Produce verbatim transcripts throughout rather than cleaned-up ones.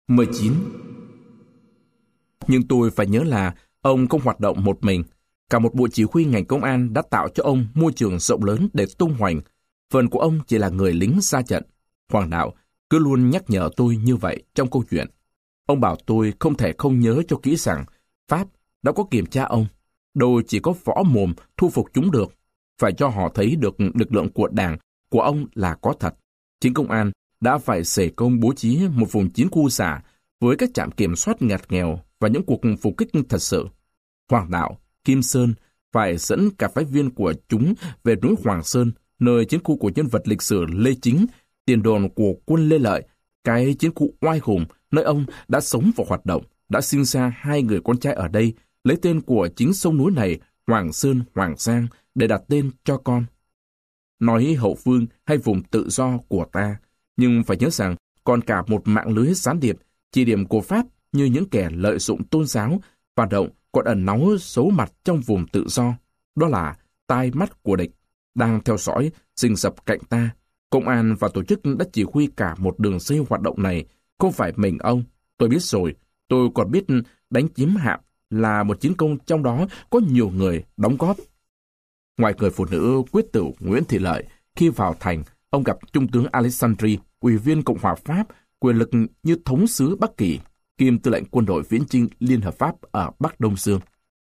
mười chín. Nhưng tôi phải nhớ là ông không hoạt động một mình. Cả một bộ chỉ huy ngành công an đã tạo cho ông môi trường rộng lớn để tung hoành. Phần của ông chỉ là người lính ra trận. Hoàng đạo cứ luôn nhắc nhở tôi như vậy trong câu chuyện. Ông bảo tôi không thể không nhớ cho kỹ rằng Pháp đã có kiểm tra ông. Đâu chỉ có võ mồm thu phục chúng được. Phải cho họ thấy được lực lượng của Đảng, của ông là có thật. Chính công an đã phải xể công bố trí một vùng chiến khu xả với các trạm kiểm soát ngặt nghèo và những cuộc phục kích thật sự. Hoàng đạo, Kim Sơn phải dẫn cả phái viên của chúng về núi Hoàng Sơn, nơi chiến khu của nhân vật lịch sử Lê Chính, tiền đồn của quân Lê Lợi, cái chiến khu oai hùng nơi ông đã sống và hoạt động, đã sinh ra hai người con trai ở đây, lấy tên của chính sông núi này, Hoàng Sơn, Hoàng Giang, để đặt tên cho con. Nói hậu phương hay vùng tự do của ta, nhưng phải nhớ rằng còn cả một mạng lưới gián điệp, chỉ điểm của Pháp như những kẻ lợi dụng tôn giáo, hoạt động còn ẩn náu xấu mặt trong vùng tự do. Đó là tai mắt của địch, đang theo dõi, rình rập cạnh ta. Công an và tổ chức đã chỉ huy cả một đường dây hoạt động này, không phải mình ông. Tôi biết rồi, tôi còn biết đánh chiếm hạm là một chiến công trong đó có nhiều người đóng góp. Ngoài người phụ nữ quyết tử Nguyễn Thị Lợi, khi vào thành, ông gặp Trung tướng Alexandri, Ủy viên Cộng hòa Pháp, quyền lực như thống sứ Bắc Kỳ, kiêm tư lệnh quân đội viễn chinh Liên hợp Pháp ở Bắc Đông Dương.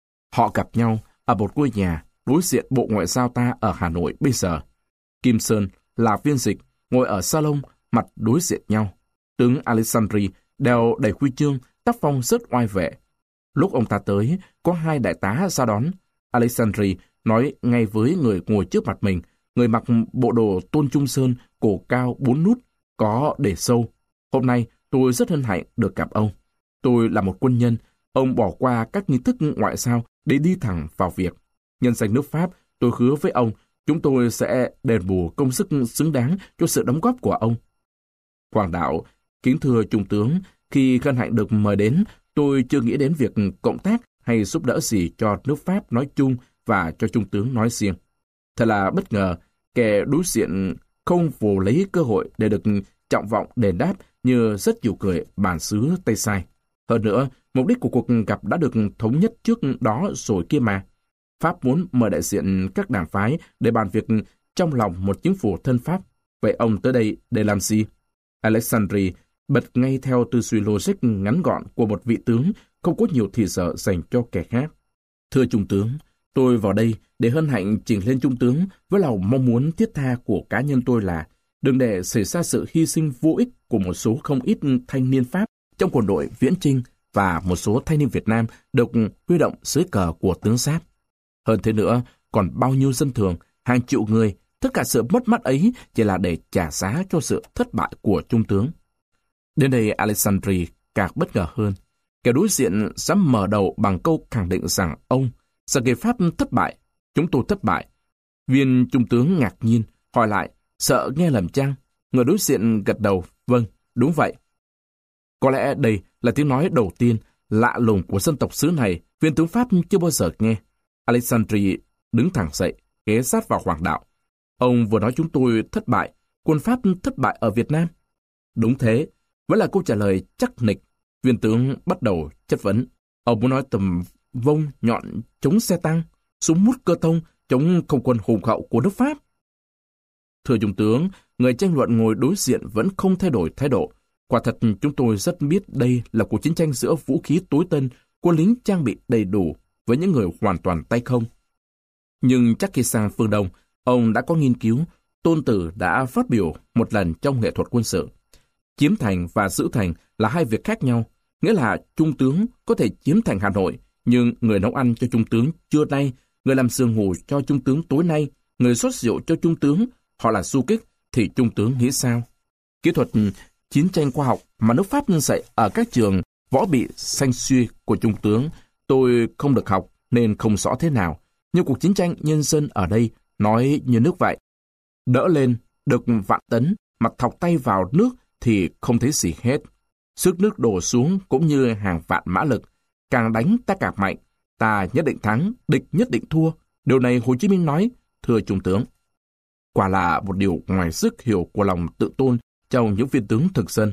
Họ gặp nhau ở một ngôi nhà đối diện Bộ Ngoại giao ta ở Hà Nội bây giờ. Kim Sơn là viên dịch, ngồi ở salon, mặt đối diện nhau. Tướng Alexandri đeo đầy huy chương, tác phong rất oai vệ. Lúc ông ta tới, có hai đại tá ra đón. Alexandri nói ngay với người ngồi trước mặt mình, người mặc bộ đồ Tôn Trung Sơn, cổ cao bốn nút, có để sâu. Hôm nay tôi rất hân hạnh được gặp ông. Tôi là một quân nhân, ông bỏ qua các nghi thức ngoại giao để đi thẳng vào việc. Nhân danh nước Pháp, tôi hứa với ông, chúng tôi sẽ đền bù công sức xứng đáng cho sự đóng góp của ông. Hoàng đạo, kính thưa Trung tướng, khi hân hạnh được mời đến, tôi chưa nghĩ đến việc cộng tác hay giúp đỡ gì cho nước Pháp nói chung và cho Trung tướng nói riêng. Thật là bất ngờ, kẻ đối diện không vồ lấy cơ hội để được trọng vọng đền đáp như rất nhiều người bản xứ Tây Sai. Hơn nữa, mục đích của cuộc gặp đã được thống nhất trước đó rồi kia mà. Pháp muốn mời đại diện các đảng phái để bàn việc trong lòng một chính phủ thân Pháp. Vậy ông tới đây để làm gì? Alexandri bật ngay theo tư duy logic ngắn gọn của một vị tướng không có nhiều thì giờ dành cho kẻ khác. Thưa Trung tướng, tôi vào đây để hân hạnh trình lên Trung tướng với lòng mong muốn thiết tha của cá nhân tôi là đừng để xảy ra sự hy sinh vô ích của một số không ít thanh niên Pháp trong quân đội viễn chinh và một số thanh niên Việt Nam được huy động dưới cờ của tướng Giáp. Hơn thế nữa, còn bao nhiêu dân thường, hàng triệu người, tất cả sự mất mát ấy chỉ là để trả giá cho sự thất bại của Trung tướng. Đến đây Alexandri càng bất ngờ hơn. Kẻ đối diện dám mở đầu bằng câu khẳng định rằng ông, rằng người Pháp thất bại, chúng tôi thất bại. Viên Trung tướng ngạc nhiên, hỏi lại, sợ nghe lầm chăng? Người đối diện gật đầu, vâng, đúng vậy. Có lẽ đây là tiếng nói đầu tiên lạ lùng của dân tộc xứ này, viên tướng Pháp chưa bao giờ nghe. Alexandri đứng thẳng dậy, ghé sát vào Hoàng đạo. Ông vừa nói chúng tôi thất bại, quân Pháp thất bại ở Việt Nam. Đúng thế, vẫn là câu trả lời chắc nịch. Viên tướng bắt đầu chất vấn. Ông muốn nói tầm vông nhọn chống xe tăng, súng mút cơ thông chống không quân hùng hậu của nước Pháp. Thưa Trung tướng, người tranh luận ngồi đối diện vẫn không thay đổi thái độ. Quả thật chúng tôi rất biết đây là cuộc chiến tranh giữa vũ khí tối tân, quân lính trang bị đầy đủ với những người hoàn toàn tay không. Nhưng chắc khi sang phương Đông, ông đã có nghiên cứu, Tôn Tử đã phát biểu một lần trong nghệ thuật quân sự. Chiếm thành và giữ thành là hai việc khác nhau, nghĩa là Trung tướng có thể chiếm thành Hà Nội, nhưng người nấu ăn cho Trung tướng trưa nay, người làm giường ngủ cho Trung tướng tối nay, người rót rượu cho Trung tướng, họ là du kích, thì Trung tướng nghĩ sao? Kỹ thuật chiến tranh khoa học mà nước Pháp dạy ở các trường võ bị xanh xuy của Trung tướng, tôi không được học nên không rõ thế nào, nhưng cuộc chiến tranh nhân dân ở đây nói như nước vậy. Đỡ lên, được vạn tấn, mặt thọc tay vào nước thì không thấy gì hết. Sức nước đổ xuống cũng như hàng vạn mã lực. Càng đánh ta càng mạnh. Ta nhất định thắng, địch nhất định thua. Điều này Hồ Chí Minh nói, thưa Trung tướng. Quả là một điều ngoài sức hiểu của lòng tự tôn trong những viên tướng thực dân.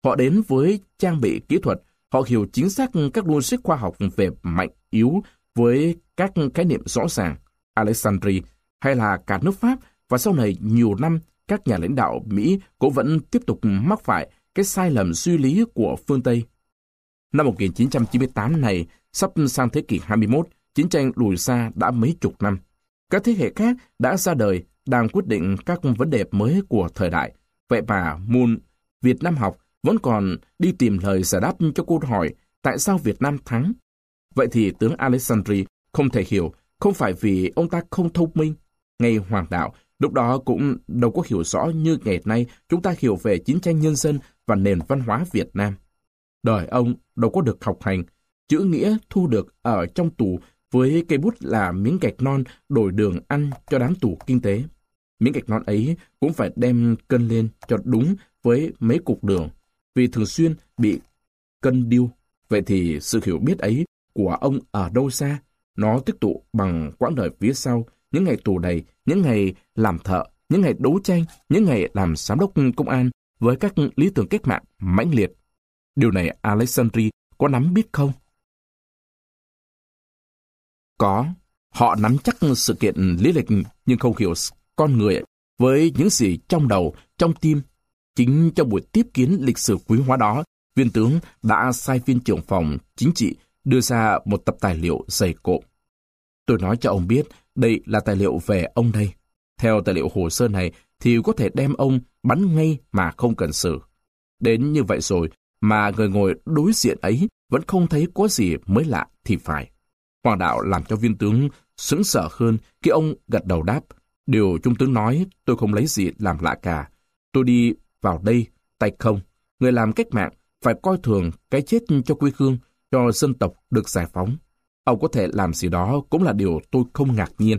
Họ đến với trang bị kỹ thuật, họ hiểu chính xác các logic khoa học về mạnh yếu với các khái niệm rõ ràng. Alexandria hay là cả nước Pháp và sau này nhiều năm các nhà lãnh đạo Mỹ cũng vẫn tiếp tục mắc phải cái sai lầm suy lý của phương Tây. Năm một nghìn chín trăm chín mươi tám này, sắp sang thế kỷ hai mươi mốt, chiến tranh lùi xa đã mấy chục năm. Các thế hệ khác đã ra đời, đang quyết định các vấn đề mới của thời đại. Vậy mà môn Việt Nam học vẫn còn đi tìm lời giải đáp cho câu hỏi tại sao Việt Nam thắng. Vậy thì tướng Alexandria không thể hiểu, không phải vì ông ta không thông minh. Ngay Hoàng đạo, lúc đó cũng đâu có hiểu rõ như ngày nay chúng ta hiểu về chiến tranh nhân dân và nền văn hóa Việt Nam. Đời ông đâu có được học hành, chữ nghĩa thu được ở trong tù với cây bút là miếng gạch non đổi đường ăn cho đám tù kinh tế. Miếng gạch non ấy cũng phải đem cân lên cho đúng với mấy cục đường, vì thường xuyên bị cân điêu. Vậy thì sự hiểu biết ấy của ông ở đâu xa? Nó tích tụ bằng quãng đời phía sau, những ngày tù đầy, những ngày làm thợ, những ngày đấu tranh, những ngày làm giám đốc công an với các lý tưởng cách mạng mãnh liệt. Điều này Alexandria có nắm biết không? Có, họ nắm chắc sự kiện lý lịch nhưng không hiểu con người với những gì trong đầu, trong tim. Chính trong buổi tiếp kiến lịch sử quý hóa đó, viên tướng đã sai viên trưởng phòng chính trị đưa ra một tập tài liệu dày cộm. Tôi nói cho ông biết đây là tài liệu về ông đây. Theo tài liệu hồ sơ này thì có thể đem ông bắn ngay mà không cần xử. Đến như vậy rồi mà người ngồi đối diện ấy vẫn không thấy có gì mới lạ thì phải. Hoàng đạo làm cho viên tướng sững sờ hơn khi ông gật đầu đáp. Điều trung tướng nói tôi không lấy gì làm lạ cả. Tôi đi vào đây tay không. Người làm cách mạng phải coi thường cái chết cho quê hương, cho dân tộc được giải phóng. Ông có thể làm gì đó cũng là điều tôi không ngạc nhiên.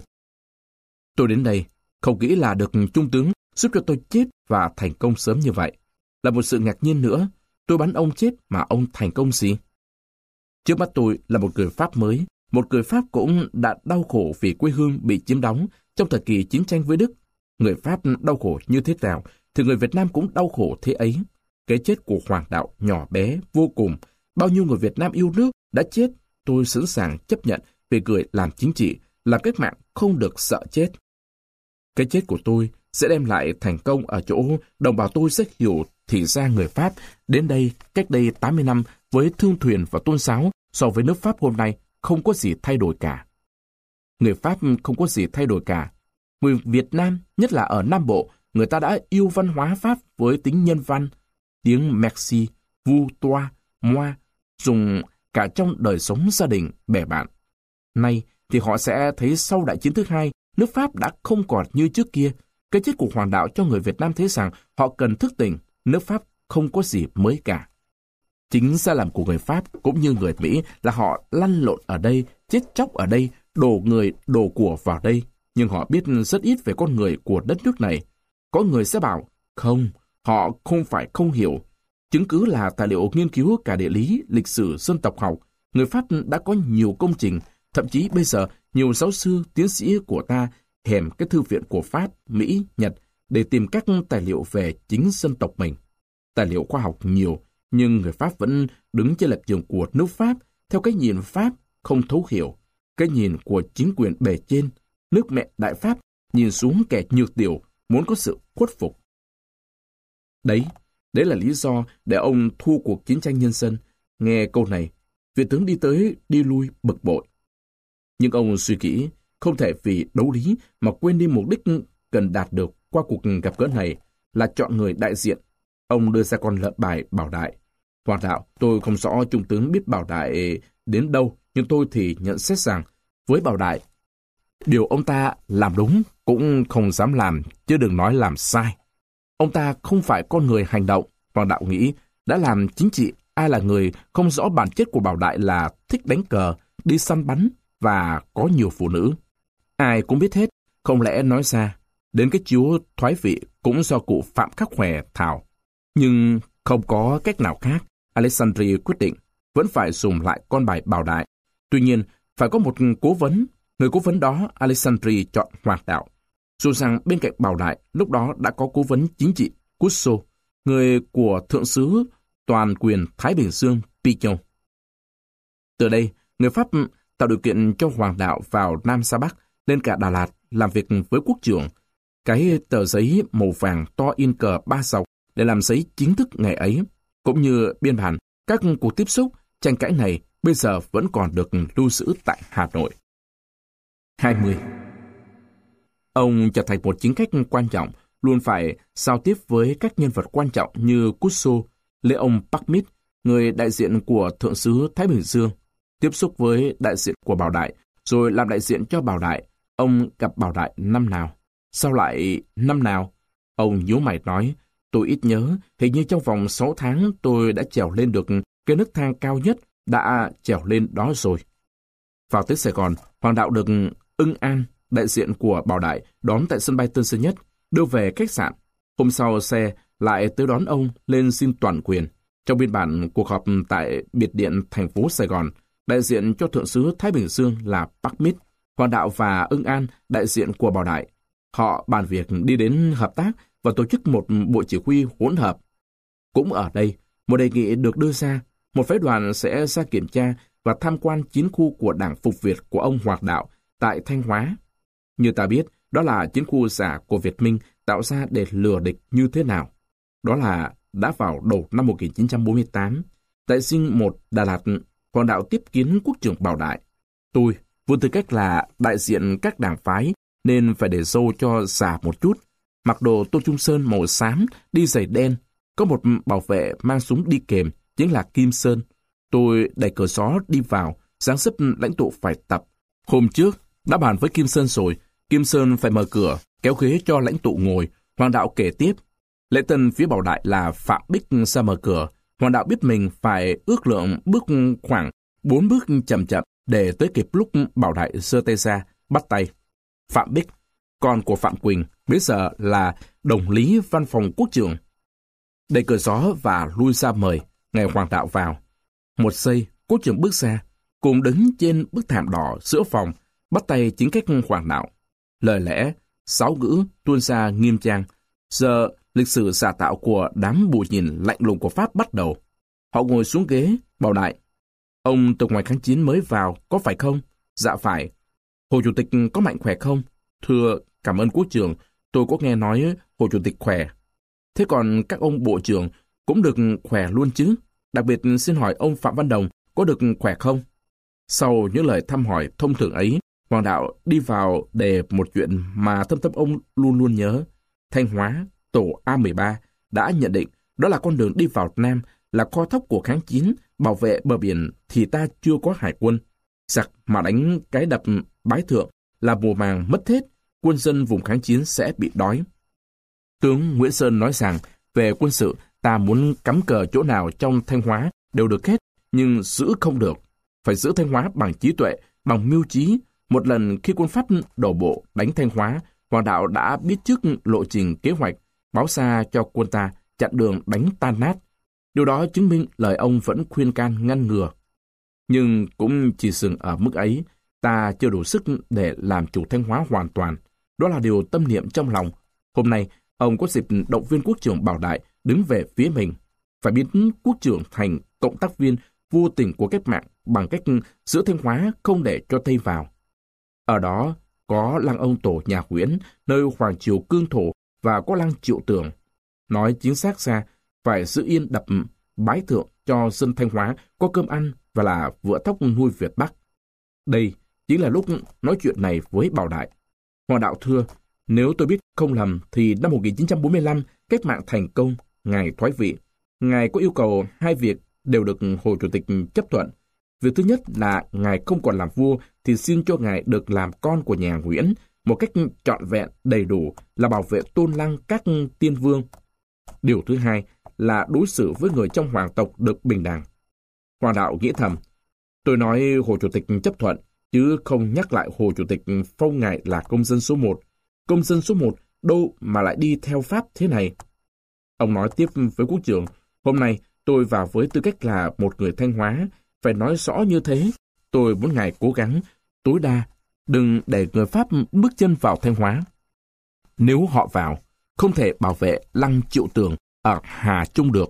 Tôi đến đây không nghĩ là được trung tướng giúp cho tôi chết và thành công sớm như vậy. Là một sự ngạc nhiên nữa, tôi bắn ông chết mà ông thành công gì? Trước mắt tôi là một người Pháp mới, một người Pháp cũng đã đau khổ vì quê hương bị chiếm đóng trong thời kỳ chiến tranh với Đức. Người Pháp đau khổ như thế nào, thì người Việt Nam cũng đau khổ thế ấy. Cái chết của Hoàng đạo nhỏ bé vô cùng, bao nhiêu người Việt Nam yêu nước đã chết, tôi sẵn sàng chấp nhận vì người làm chính trị, làm cách mạng không được sợ chết. Cái chết của tôi sẽ đem lại thành công ở chỗ đồng bào tôi sẽ hiểu thì ra người Pháp đến đây cách đây tám mươi năm với thương thuyền và tôn giáo so với nước Pháp hôm nay không có gì thay đổi cả. Người Pháp không có gì thay đổi cả. Người Việt Nam, nhất là ở Nam Bộ, người ta đã yêu văn hóa Pháp với tính nhân văn, tiếng merci, vous, toi, moi, dùng cả trong đời sống gia đình, bè bạn. Nay thì họ sẽ thấy sau đại chiến thứ hai, nước Pháp đã không còn như trước kia. Cái chết của Hoàng đạo cho người Việt Nam thấy rằng họ cần thức tỉnh, nước Pháp không có gì mới cả. Chính sai lầm của người Pháp cũng như người Mỹ là họ lăn lộn ở đây, chết chóc ở đây, đổ người, đổ của vào đây. Nhưng họ biết rất ít về con người của đất nước này. Có người sẽ bảo, không, họ không phải không hiểu. Chứng cứ là tài liệu nghiên cứu cả địa lý, lịch sử, dân tộc học. Người Pháp đã có nhiều công trình, thậm chí bây giờ nhiều giáo sư, tiến sĩ của ta hèm cái thư viện của Pháp, Mỹ, Nhật để tìm các tài liệu về chính dân tộc mình. Tài liệu khoa học nhiều, nhưng người Pháp vẫn đứng trên lập trường của nước Pháp, theo cái nhìn Pháp không thấu hiểu, cái nhìn của chính quyền bề trên, nước mẹ Đại Pháp nhìn xuống kẻ nhược tiểu, muốn có sự khuất phục. Đấy, đấy là lý do để ông thua cuộc chiến tranh nhân dân. Nghe câu này, Việt tướng đi tới đi lui bực bội. Nhưng ông suy nghĩ, không thể vì đấu lý mà quên đi mục đích cần đạt được qua cuộc gặp gỡ này là chọn người đại diện. Ông đưa ra con lợn bài Bảo Đại. Hoàng đạo, tôi không rõ trung tướng biết Bảo Đại đến đâu, nhưng tôi thì nhận xét rằng với Bảo Đại, điều ông ta làm đúng cũng không dám làm, chứ đừng nói làm sai. Ông ta không phải con người hành động. Hoàng đạo nghĩ, đã làm chính trị, ai là người không rõ bản chất của Bảo Đại là thích đánh cờ, đi săn bắn và có nhiều phụ nữ. Ai cũng biết hết, không lẽ nói ra, đến cái chiếu thoái vị cũng do cụ Phạm Khắc Hòe thảo. Nhưng không có cách nào khác, Alexandria quyết định vẫn phải dùng lại con bài Bảo Đại. Tuy nhiên, phải có một cố vấn. Người cố vấn đó, Alexandria chọn Hoàng đạo. Dù rằng bên cạnh Bảo Đại lúc đó đã có cố vấn chính trị Cusso, người của thượng sứ toàn quyền Thái Bình Dương Pi Châu. Từ đây, người Pháp tạo điều kiện cho Hoàng đạo vào Nam Sa Bắc, lên cả Đà Lạt làm việc với quốc trưởng. Cái tờ giấy màu vàng to in cờ ba dọc để làm giấy chính thức ngày ấy, cũng như biên bản các cuộc tiếp xúc, tranh cãi này bây giờ vẫn còn được lưu giữ tại Hà Nội. hai mươi. Ông trở thành một chính khách quan trọng, luôn phải giao tiếp với các nhân vật quan trọng như Cusso, Leon Parmit, người đại diện của Thượng sứ Thái Bình Dương, tiếp xúc với đại diện của Bảo Đại, rồi làm đại diện cho Bảo Đại. Ông gặp Bảo Đại năm nào? Sao lại năm nào? Ông nhíu mày nói, tôi ít nhớ, hình như trong vòng sáu tháng tôi đã trèo lên được cái nấc thang cao nhất, đã trèo lên đó rồi. Vào tới Sài Gòn, Hoàng đạo được Ưng An, đại diện của Bảo Đại, đón tại sân bay Tân Sơn Nhất, đưa về khách sạn. Hôm sau xe lại tới đón ông lên xin toàn quyền. Trong biên bản cuộc họp tại biệt điện thành phố Sài Gòn, đại diện cho Thượng sứ Thái Bình Dương là Parmit, Hoàng đạo và Ưng An, đại diện của Bảo Đại. Họ bàn việc đi đến hợp tác và tổ chức một bộ chỉ huy hỗn hợp. Cũng ở đây, một đề nghị được đưa ra, một phái đoàn sẽ ra kiểm tra và tham quan chiến khu của Đảng Phục Việt của ông Hoàng đạo tại Thanh Hóa. Như ta biết, đó là chiến khu giả của Việt Minh tạo ra để lừa địch như thế nào. Đó là đã vào đầu năm một nghìn chín trăm bốn mươi tám, tại Dinh một Đà Lạt, Hoàng đạo tiếp kiến quốc trưởng Bảo Đại. Tôi, với tư cách là đại diện các đảng phái, nên phải để râu cho giả một chút. Mặc đồ tô trung sơn màu xám, đi giày đen, có một bảo vệ mang súng đi kèm, chính là Kim Sơn. Tôi đẩy cửa gió đi vào, dáng dấp lãnh tụ phải tập. Hôm trước, đã bàn với Kim Sơn rồi, Kim Sơn phải mở cửa, kéo ghế cho lãnh tụ ngồi. Hoàng đạo kể tiếp. Lễ tân phía Bảo Đại là Phạm Bích ra mở cửa. Hoàng đạo biết mình phải ước lượng bước khoảng bốn bước chậm chậm để tới kịp lúc Bảo Đại giơ tay ra, bắt tay. Phạm Bích, con của Phạm Quỳnh, bây giờ là đồng lý văn phòng quốc trưởng. Đẩy cửa gió và lui ra mời, ngày Hoàng đạo vào. Một giây, quốc trưởng bước ra, cùng đứng trên bức thảm đỏ giữa phòng, bắt tay chính cách Hoàng đạo. Lời lẽ, sáu ngữ tuôn ra nghiêm trang. Giờ, lịch sử giả tạo của đám bù nhìn lạnh lùng của Pháp bắt đầu. Họ ngồi xuống ghế, Bảo Đại. Ông từ ngoài kháng chiến mới vào, có phải không? Dạ phải. Hồ Chủ tịch có mạnh khỏe không? Thưa, cảm ơn quốc trưởng, tôi có nghe nói Hồ Chủ tịch khỏe. Thế còn các ông bộ trưởng cũng được khỏe luôn chứ? Đặc biệt xin hỏi ông Phạm Văn Đồng có được khỏe không? Sau những lời thăm hỏi thông thường ấy, Hoàng đạo đi vào đề một chuyện mà thâm tâm ông luôn luôn nhớ. Thanh Hóa, tổ A mười ba đã nhận định đó là con đường đi vào Nam, là kho thóc của kháng chiến, bảo vệ bờ biển thì ta chưa có hải quân. Giặc mà đánh cái đập Bái Thượng là mùa màng mất hết, quân dân vùng kháng chiến sẽ bị đói. Tướng Nguyễn Sơn nói rằng, về quân sự ta muốn cắm cờ chỗ nào trong Thanh Hóa đều được hết, nhưng giữ không được. Phải giữ Thanh Hóa bằng trí tuệ, bằng mưu trí. Một lần khi quân Pháp đổ bộ đánh Thanh Hóa, Hoàng đạo đã biết trước lộ trình kế hoạch, báo xa cho quân ta chặn đường đánh tan nát. Điều đó chứng minh lời ông vẫn khuyên can ngăn ngừa. Nhưng cũng chỉ dừng ở mức ấy, ta chưa đủ sức để làm chủ Thanh Hóa hoàn toàn. Đó là điều tâm niệm trong lòng. Hôm nay, ông có dịp động viên quốc trưởng Bảo Đại đứng về phía mình. Phải biến quốc trưởng thành cộng tác viên vô tình của cách mạng bằng cách giữ Thanh Hóa không để cho Tây vào. Ở đó có lăng ông tổ nhà Nguyễn, nơi Hoàng triều cương thổ, và có lăng Triệu Tường. Nói chính xác ra, phải giữ yên đập Bái Thượng cho dân Thanh Hóa có cơm ăn và là vựa thóc nuôi Việt Bắc. Đây chính là lúc nói chuyện này với Bảo Đại. Hoàng đạo thưa, nếu tôi biết không lầm thì năm một nghìn chín trăm bốn mươi lăm, cách mạng thành công, Ngài thoái vị. Ngài có yêu cầu hai việc đều được Hồ Chủ tịch chấp thuận. Việc thứ nhất là Ngài không còn làm vua thì xin cho Ngài được làm con của nhà Nguyễn, một cách trọn vẹn đầy đủ là bảo vệ tôn lăng các tiên vương. Điều thứ hai là đối xử với người trong hoàng tộc được bình đẳng. Hoàng đạo nghĩ thầm, tôi nói Hồ Chủ tịch chấp thuận, chứ không nhắc lại Hồ Chủ tịch phong Ngài là công dân số một. Công dân số một đâu mà lại đi theo Pháp thế này? Ông nói tiếp với quốc trưởng, hôm nay tôi vào với tư cách là một người Thanh Hóa, phải nói rõ như thế. Tôi muốn Ngài cố gắng, tối đa, đừng để người Pháp bước chân vào Thanh Hóa. Nếu họ vào, không thể bảo vệ lăng Triệu Tường ở Hà Trung được.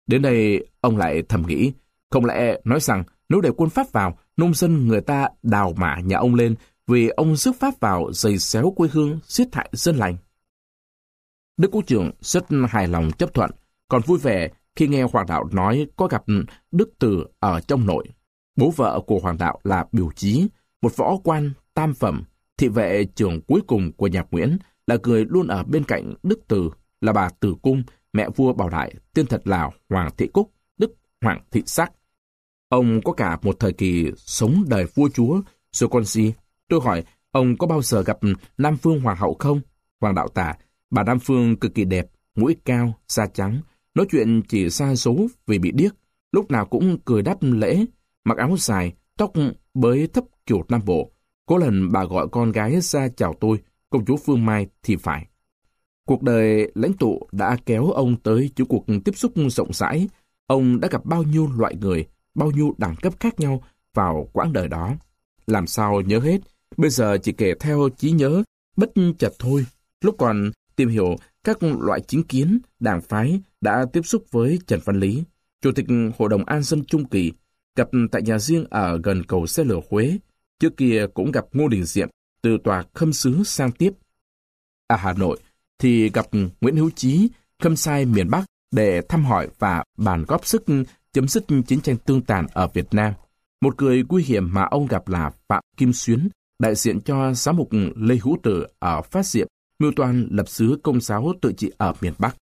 Đến đây, ông lại thầm nghĩ, không lẽ nói rằng nếu để quân Pháp vào, nông dân người ta đào mả nhà ông lên vì ông rước Pháp vào giày xéo quê hương, giết hại dân lành. Đức Quốc trưởng rất hài lòng chấp thuận, còn vui vẻ khi nghe Hoàng đạo nói có gặp Đức Từ ở trong nội. Bố vợ của Hoàng đạo là Biểu Chí, một võ quan tam phẩm, thị vệ trưởng cuối cùng của nhà Nguyễn, là người luôn ở bên cạnh Đức Từ, là bà Từ Cung, mẹ vua Bảo Đại, tên thật là Hoàng Thị Cúc, Đức Hoàng Thị Sắc. Ông có cả một thời kỳ sống đời vua chúa, rồi còn gì? Tôi hỏi, ông có bao giờ gặp Nam Phương Hoàng hậu không? Hoàng đạo tả, bà Nam Phương cực kỳ đẹp, mũi cao, da trắng, nói chuyện chỉ xa số vì bị điếc, lúc nào cũng cười đáp lễ, mặc áo dài, tóc bới thấp kiểu Nam Bộ. Có lần bà gọi con gái ra chào tôi, công chúa Phương Mai thì phải. Cuộc đời lãnh tụ đã kéo ông tới những cuộc tiếp xúc rộng rãi. Ông đã gặp bao nhiêu loại người, bao nhiêu đẳng cấp khác nhau vào quãng đời đó. Làm sao nhớ hết, bây giờ chỉ kể theo trí nhớ, bất chợt thôi. Lúc còn tìm hiểu các loại chính kiến, đảng phái đã tiếp xúc với Trần Văn Lý, Chủ tịch Hội đồng An dân Trung Kỳ, gặp tại nhà riêng ở gần cầu xe lửa Huế. Trước kia cũng gặp Ngô Đình Diệm từ tòa khâm sứ sang tiếp. Ở Hà Nội thì gặp Nguyễn Hữu Chí, khâm sai miền Bắc để thăm hỏi và bàn góp sức chấm dứt chiến tranh tương tàn ở Việt Nam. Một người nguy hiểm mà ông gặp là Phạm Kim Xuyến, đại diện cho giám mục Lê Hữu Tử ở Phát Diệm, mưu toan lập xứ Công giáo tự trị ở miền Bắc.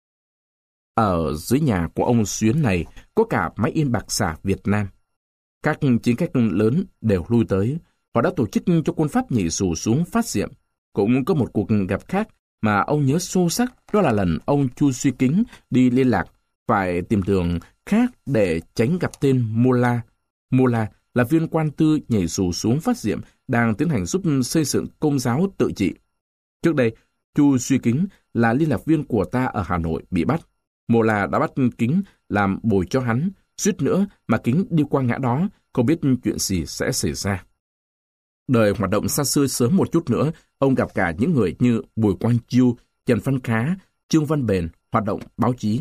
Ở dưới nhà của ông Xuyến này có cả máy in bạc xả Việt Nam. Các chiến khách lớn đều lui tới. Họ đã tổ chức cho quân Pháp nhảy dù xuống Phát Diệm. Cũng có một cuộc gặp khác mà ông nhớ sâu sắc, đó là lần ông Chu Suy Kính đi liên lạc, phải tìm đường khác để tránh gặp tên Mola. Mola là viên quan tư nhảy dù xuống Phát Diệm đang tiến hành giúp xây dựng Công giáo tự trị. Trước đây, Chu Suy Kính là liên lạc viên của ta ở Hà Nội bị bắt. Mola đã bắt Kính làm bồi cho hắn, suýt nữa mà Kính đi qua ngã đó, không biết chuyện gì sẽ xảy ra. Đời hoạt động xa xưa sớm một chút nữa, ông gặp cả những người như Bùi Quang Chiêu, Trần Văn Khá, Trương Văn Bền, hoạt động báo chí.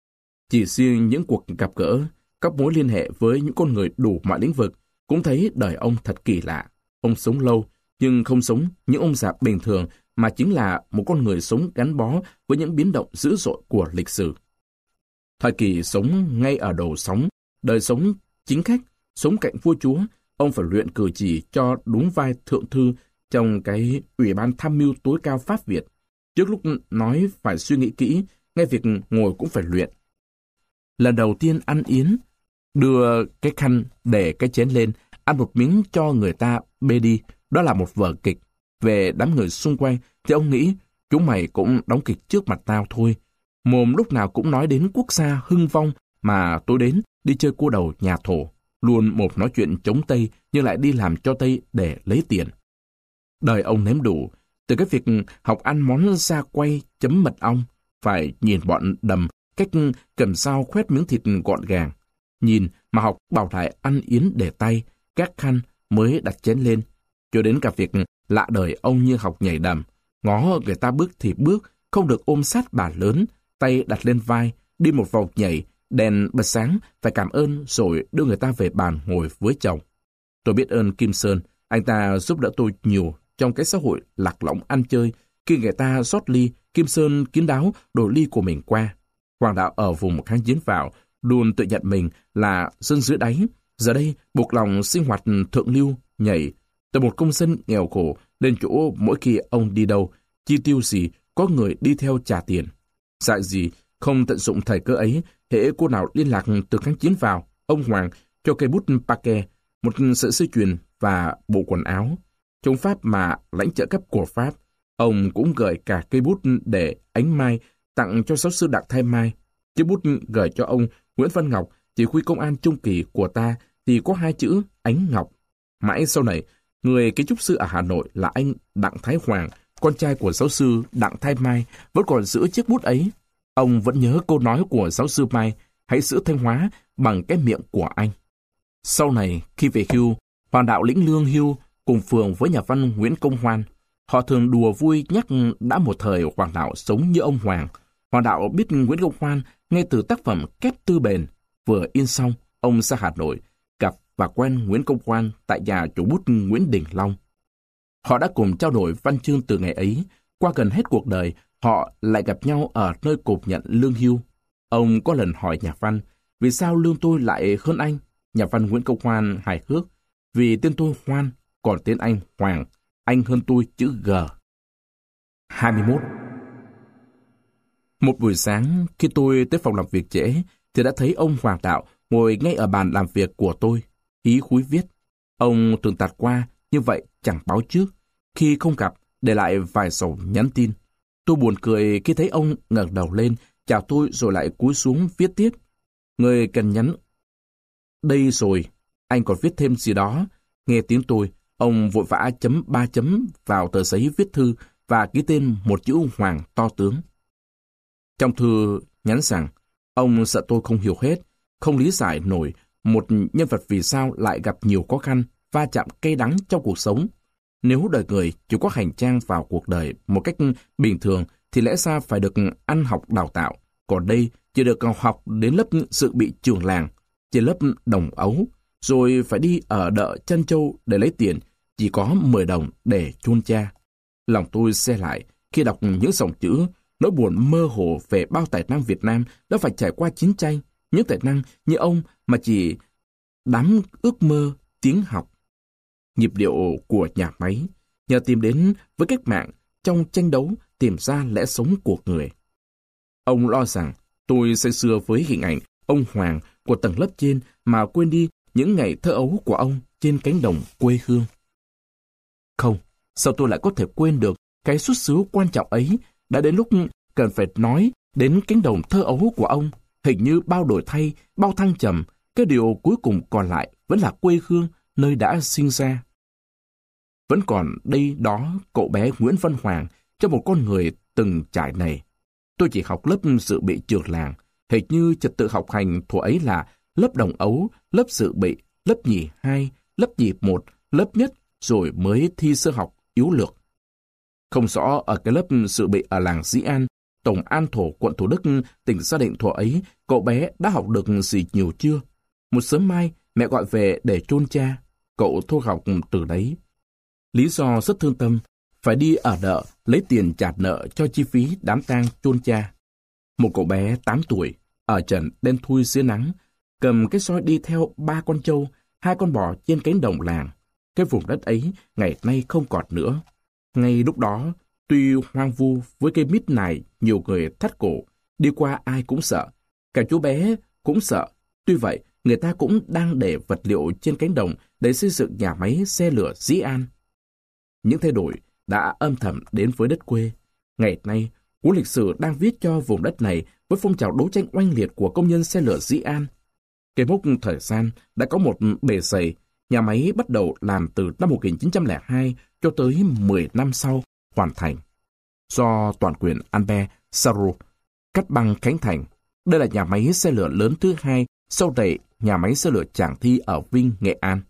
Chỉ riêng những cuộc gặp gỡ, các mối liên hệ với những con người đủ mọi lĩnh vực, cũng thấy đời ông thật kỳ lạ. Ông sống lâu, nhưng không sống những ông già bình thường, mà chính là một con người sống gắn bó với những biến động dữ dội của lịch sử. Thời kỳ sống ngay ở đầu sóng, đời sống chính khách, sống cạnh vua chúa, ông phải luyện cử chỉ cho đúng vai thượng thư trong cái Ủy ban tham mưu tối cao Pháp Việt. Trước lúc nói phải suy nghĩ kỹ, ngay việc ngồi cũng phải luyện. Lần đầu tiên ăn yến, đưa cái khăn để cái chén lên, ăn một miếng cho người ta bê đi, đó là một vở kịch. Về đám người xung quanh thì ông nghĩ, chúng mày cũng đóng kịch trước mặt tao thôi. Mồm lúc nào cũng nói đến quốc gia hưng vong, mà tối đến đi chơi cua đầu nhà Thổ. Luôn một nói chuyện chống Tây nhưng lại đi làm cho Tây để lấy tiền. Đời ông nếm đủ, từ cái việc học ăn món da quay chấm mật ong, phải nhìn bọn đầm cách cầm dao khoét miếng thịt gọn gàng. Nhìn mà học bảo lại ăn yến để tay, các khăn mới đặt chén lên. Cho đến cả việc lạ đời ông như học nhảy đầm, ngó người ta bước thì bước, không được ôm sát bà lớn, tay đặt lên vai, đi một vòng nhảy, đèn bật sáng, phải cảm ơn rồi đưa người ta về bàn ngồi với chồng. Tôi biết ơn Kim Sơn, anh ta giúp đỡ tôi nhiều trong cái xã hội lạc lõng ăn chơi. Khi người ta rót ly, Kim Sơn kín đáo đổ ly của mình qua. Hoàng đạo ở vùng kháng chiến vào, luôn tự nhận mình là dân dưới đáy. Giờ đây, buộc lòng sinh hoạt thượng lưu, nhảy, từ một công dân nghèo khổ lên chỗ mỗi khi ông đi đâu, chi tiêu gì, có người đi theo trả tiền. Dại gì, không tận dụng thời cơ ấy, hễ cô nào liên lạc từ kháng chiến vào, ông Hoàng cho cây bút paquet, một sợi dây chuyền và bộ quần áo. Chống Pháp mà lãnh trợ cấp của Pháp, ông cũng gửi cả cây bút để ánh mai tặng cho giáo sư Đặng Thái Mai. Chiếc bút gửi cho ông Nguyễn Văn Ngọc, chỉ huy công an trung kỳ của ta, thì có hai chữ Ánh Ngọc. Mãi sau này, người kiến trúc sư ở Hà Nội là anh Đặng Thái Hoàng, con trai của giáo sư Đặng Thái Mai, vẫn còn giữ chiếc bút ấy. Ông vẫn nhớ câu nói của giáo sư Mai, hãy giữ Thanh Hóa bằng cái miệng của anh. Sau này, khi về hưu, Hoàng đạo lĩnh lương hưu cùng phường với nhà văn Nguyễn Công Hoan. Họ thường đùa vui nhắc đã một thời Hoàng đạo sống như ông Hoàng. Hoàng đạo biết Nguyễn Công Hoan nghe từ tác phẩm Kép Tư Bền vừa in xong, ông ra Hà Nội, gặp và quen Nguyễn Công Hoan tại nhà chủ bút Nguyễn Đình Long. Họ đã cùng trao đổi văn chương từ ngày ấy. Qua gần hết cuộc đời, họ lại gặp nhau ở nơi cột nhận lương hưu. Ông có lần hỏi nhà văn, vì sao lương tôi lại hơn anh? Nhà văn Nguyễn Công Hoan hài hước, vì tên tôi Hoan, còn tên anh Hoàng, anh hơn tôi chữ G. hai mươi mốt. Một buổi sáng, khi tôi tới phòng làm việc trễ, thì đã thấy ông Hoàng Đạo ngồi ngay ở bàn làm việc của tôi, ý khúi viết. Ông thường tạt qua, như vậy chẳng báo trước. Khi không gặp, để lại vài dòng nhắn tin. Tôi buồn cười khi thấy ông ngẩng đầu lên, chào tôi rồi lại cúi xuống viết tiếp. Người cần nhắn đây rồi, anh còn viết thêm gì đó. Nghe tiếng tôi, ông vội vã chấm ba chấm vào tờ giấy viết thư và ký tên một chữ Hoàng to tướng. Trong thư nhắn rằng, ông sợ tôi không hiểu hết, không lý giải nổi một nhân vật vì sao lại gặp nhiều khó khăn, va chạm cay đắng trong cuộc sống. Nếu đời người chỉ có hành trang vào cuộc đời một cách bình thường thì lẽ ra phải được ăn học đào tạo, còn đây chỉ được học đến lớp dự bị trường làng, trên lớp đồng ấu, rồi phải đi ở đợ Trân Châu để lấy tiền, chỉ có mười đồng để chôn cha. Lòng tôi se lại khi đọc những dòng chữ, nỗi buồn mơ hồ về bao tài năng Việt Nam đã phải trải qua chiến tranh, những tài năng như ông mà chỉ đắm ước mơ tiếng học. Nhịp điệu của nhà máy, nhờ tìm đến với cách mạng trong tranh đấu tìm ra lẽ sống của người. Ông lo rằng tôi say sưa với hình ảnh ông Hoàng của tầng lớp trên mà quên đi những ngày thơ ấu của ông trên cánh đồng quê hương. Không, sao tôi lại có thể quên được cái xuất xứ quan trọng ấy? Đã đến lúc cần phải nói đến cánh đồng thơ ấu của ông. Hình như bao đổi thay, bao thăng trầm, cái điều cuối cùng còn lại vẫn là quê hương nơi đã sinh ra. Vẫn còn đây đó cậu bé Nguyễn Văn Hoàng, cho một con người từng trải này. Tôi chỉ học lớp dự bị trường làng, hình như trật tự học hành thuở ấy là lớp đồng ấu, lớp dự bị, lớp nhì hai, lớp nhì một, lớp nhất, rồi mới thi sơ học yếu lược. Không rõ ở cái lớp dự bị ở làng Dĩ An, Tổng An Thổ, quận Thủ Đức, tỉnh Gia Định thuở ấy, cậu bé đã học được gì nhiều chưa? Một sớm mai, mẹ gọi về để chôn cha, cậu thôi học từ đấy. Lý do rất thương tâm, phải đi ở đợ lấy tiền trả nợ cho chi phí đám tang chôn cha. Một cậu bé tám tuổi, ở trần đen thui dưới nắng, cầm cái soi đi theo ba con trâu, hai con bò trên cánh đồng làng. Cái vùng đất ấy ngày nay không còn nữa. Ngay lúc đó, tuy hoang vu với cây mít này, nhiều người thắt cổ, đi qua ai cũng sợ. Cả chú bé cũng sợ. Tuy vậy, người ta cũng đang để vật liệu trên cánh đồng để xây dựng nhà máy xe lửa Dĩ An. Những thay đổi đã âm thầm đến với đất quê. Ngày nay, cuốn lịch sử đang viết cho vùng đất này với phong trào đấu tranh oanh liệt của công nhân xe lửa Dĩ An. Cái mốc thời gian đã có một bề dày. Nhà máy bắt đầu làm từ năm một nghìn chín trăm lẻ hai cho tới mười năm sau hoàn thành. Do toàn quyền Albert Sarraut cắt băng khánh thành, đây là nhà máy xe lửa lớn thứ hai sau này nhà máy xe lửa Tràng Thi ở Vinh, Nghệ An.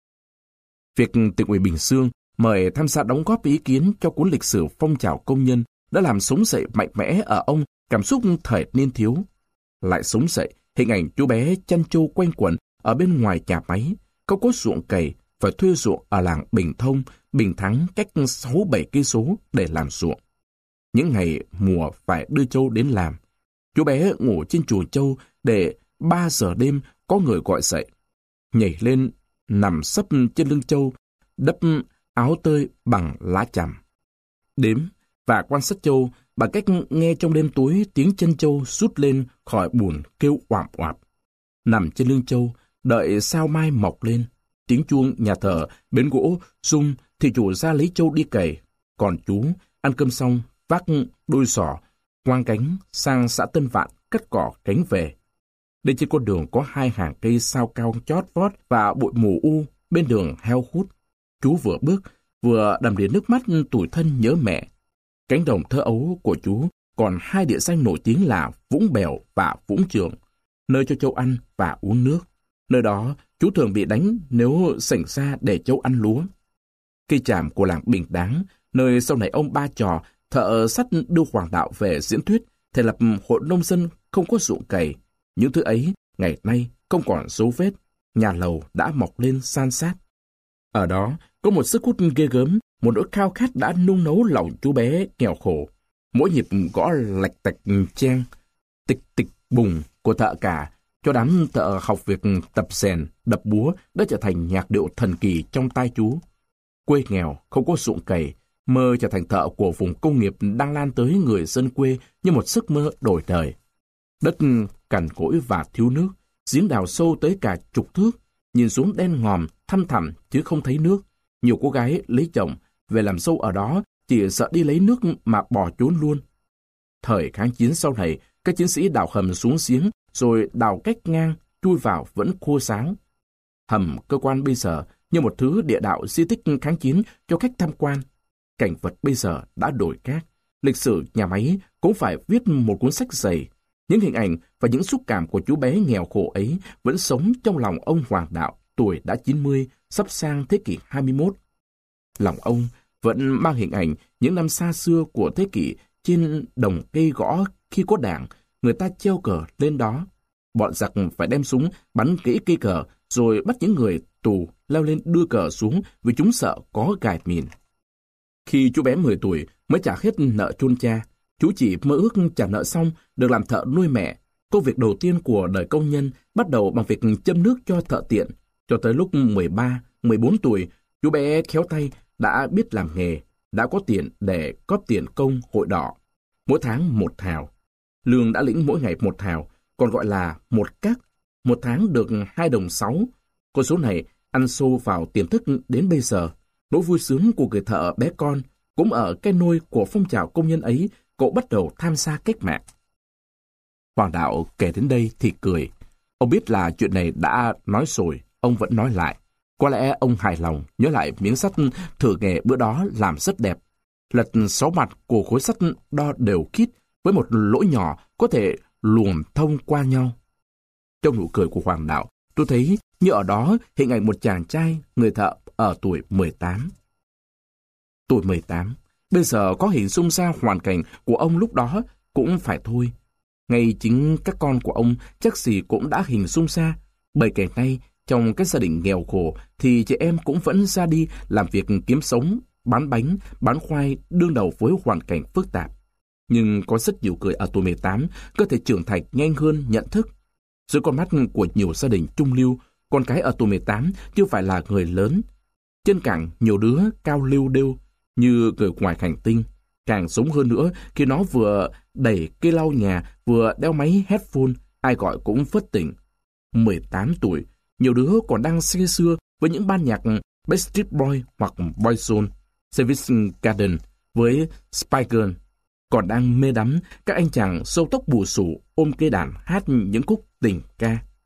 Việc tỉnh ủy Bình Dương mời tham gia đóng góp ý kiến cho cuốn lịch sử phong trào công nhân đã làm sống dậy mạnh mẽ ở ông cảm xúc thời niên thiếu. Lại sống dậy hình ảnh chú bé chăn trâu quanh quẩn ở bên ngoài nhà máy, không có ruộng cày, phải thuê ruộng ở làng Bình Thông, Bình Thắng cách sáu bảy cây số để làm ruộng. Những ngày mùa phải đưa trâu đến làm, chú bé ngủ trên chuồng trâu để ba giờ đêm có người gọi dậy. Nhảy lên, nằm sấp trên lưng trâu, đắp áo tơi bằng lá chàm. Đếm và quan sát trâu bằng cách nghe trong đêm tối tiếng chân trâu rút lên khỏi bùn kêu oạp oạp. Nằm trên lưng trâu, đợi sao mai mọc lên. Tiếng chuông nhà thờ, bến gỗ, rung thì chủ ra lấy trâu đi cày. Còn chú ăn cơm xong, vác đôi giỏ, quang cánh sang xã Tân Vạn cắt cỏ cánh về. Đây trên con đường có hai hàng cây sao cao chót vót và bụi mù u, bên đường heo hút. Chú vừa bước, vừa đầm đìa nước mắt tủi thân nhớ mẹ. Cánh đồng thơ ấu của chú còn hai địa danh nổi tiếng là Vũng Bèo và Vũng Trường, nơi cho trâu ăn và uống nước. Nơi đó, chú thường bị đánh nếu sảnh ra để trâu ăn lúa. Cây tràm của làng Bình Đáng, nơi sau này ông Ba Trò, thợ sắt đưa Hoàng Đạo về diễn thuyết, thành lập hội nông dân không có ruộng cày. Những thứ ấy ngày nay không còn dấu vết, nhà lầu đã mọc lên san sát. Ở đó có một sức hút ghê gớm, một nỗi khao khát đã nung nấu lòng chú bé nghèo khổ. Mỗi nhịp gõ lạch tạch cheng, tịch tịch bùng của thợ cả cho đám thợ học việc tập rèn, đập búa đã trở thành nhạc điệu thần kỳ trong tai chú. Quê nghèo, không có ruộng cày, mơ trở thành thợ của vùng công nghiệp đang lan tới người dân quê như một giấc mơ đổi đời. Đất cằn cỗi và thiếu nước, giếng đào sâu tới cả chục thước, nhìn xuống đen ngòm, thăm thẳm chứ không thấy nước. Nhiều cô gái lấy chồng, về làm dâu ở đó, chỉ sợ đi lấy nước mà bỏ trốn luôn. Thời kháng chiến sau này, các chiến sĩ đào hầm xuống giếng, rồi đào cách ngang, chui vào vẫn khô sáng. Hầm cơ quan bây giờ như một thứ địa đạo di tích kháng chiến cho khách tham quan. Cảnh vật bây giờ đã đổi khác. Lịch sử nhà máy cũng phải viết một cuốn sách dày. Những hình ảnh và những xúc cảm của chú bé nghèo khổ ấy vẫn sống trong lòng ông Hoàng Đạo, tuổi đã chín mươi, sắp sang thế kỷ hai mươi mốt. Lòng ông vẫn mang hình ảnh những năm xa xưa của thế kỷ trên đồng cây gõ khi có đảng, người ta treo cờ lên đó. Bọn giặc phải đem súng bắn kỹ cây cờ rồi bắt những người tù leo lên đưa cờ xuống vì chúng sợ có gài mìn. Khi chú bé mười tuổi mới trả hết nợ chôn cha, chú chỉ mơ ước trả nợ xong được làm thợ nuôi mẹ. Công việc đầu tiên của đời công nhân bắt đầu bằng việc châm nước cho thợ tiện. Cho tới lúc mười ba, mười bốn tuổi, chú bé khéo tay đã biết làm nghề, đã có tiền để góp tiền công hội đỏ. Mỗi tháng một thào. Lương đã lĩnh mỗi ngày một thào, còn gọi là một cắc. Một tháng được hai đồng sáu. Con số này ăn sâu vào tiềm thức đến bây giờ. Nỗi vui sướng của người thợ bé con cũng ở cái nôi của phong trào công nhân ấy, cậu bắt đầu tham gia cách mạng. Hoàng Đạo kể đến đây thì cười. Ông biết là chuyện này đã nói rồi, ông vẫn nói lại. Có lẽ ông hài lòng nhớ lại miếng sắt thử nghề bữa đó làm rất đẹp. Lật sáu mặt của khối sắt đo đều khít với một lỗ nhỏ có thể luồn thông qua nhau. Trong nụ cười của Hoàng Đạo, tôi thấy như ở đó hình ảnh một chàng trai, người thợ ở tuổi mười tám. Tuổi mười tám, bây giờ có hình dung ra hoàn cảnh của ông lúc đó cũng phải thôi. Ngay chính các con của ông chắc gì cũng đã hình dung ra, bởi kể nay trong cái gia đình nghèo khổ thì chị em cũng vẫn ra đi làm việc kiếm sống, bán bánh, bán khoai đương đầu với hoàn cảnh phức tạp. Nhưng có rất nhiều người ở tuổi mười tám có thể trưởng thành nhanh hơn nhận thức. Dưới con mắt của nhiều gia đình trung lưu, con cái ở tuổi mười tám chưa phải là người lớn. Trên cảng nhiều đứa cao lưu đêu như người ngoài hành tinh. Càng sống hơn nữa khi nó vừa đẩy cây lau nhà, vừa đeo máy headphone, ai gọi cũng phất tỉnh. mười tám tuổi, nhiều đứa còn đang say sưa với những ban nhạc Backstreet Boys hoặc Boyzone, Savage Garden với Spice Girl. Còn đang mê đắm các anh chàng râu tóc bù xù ôm cây đàn hát những khúc tình ca.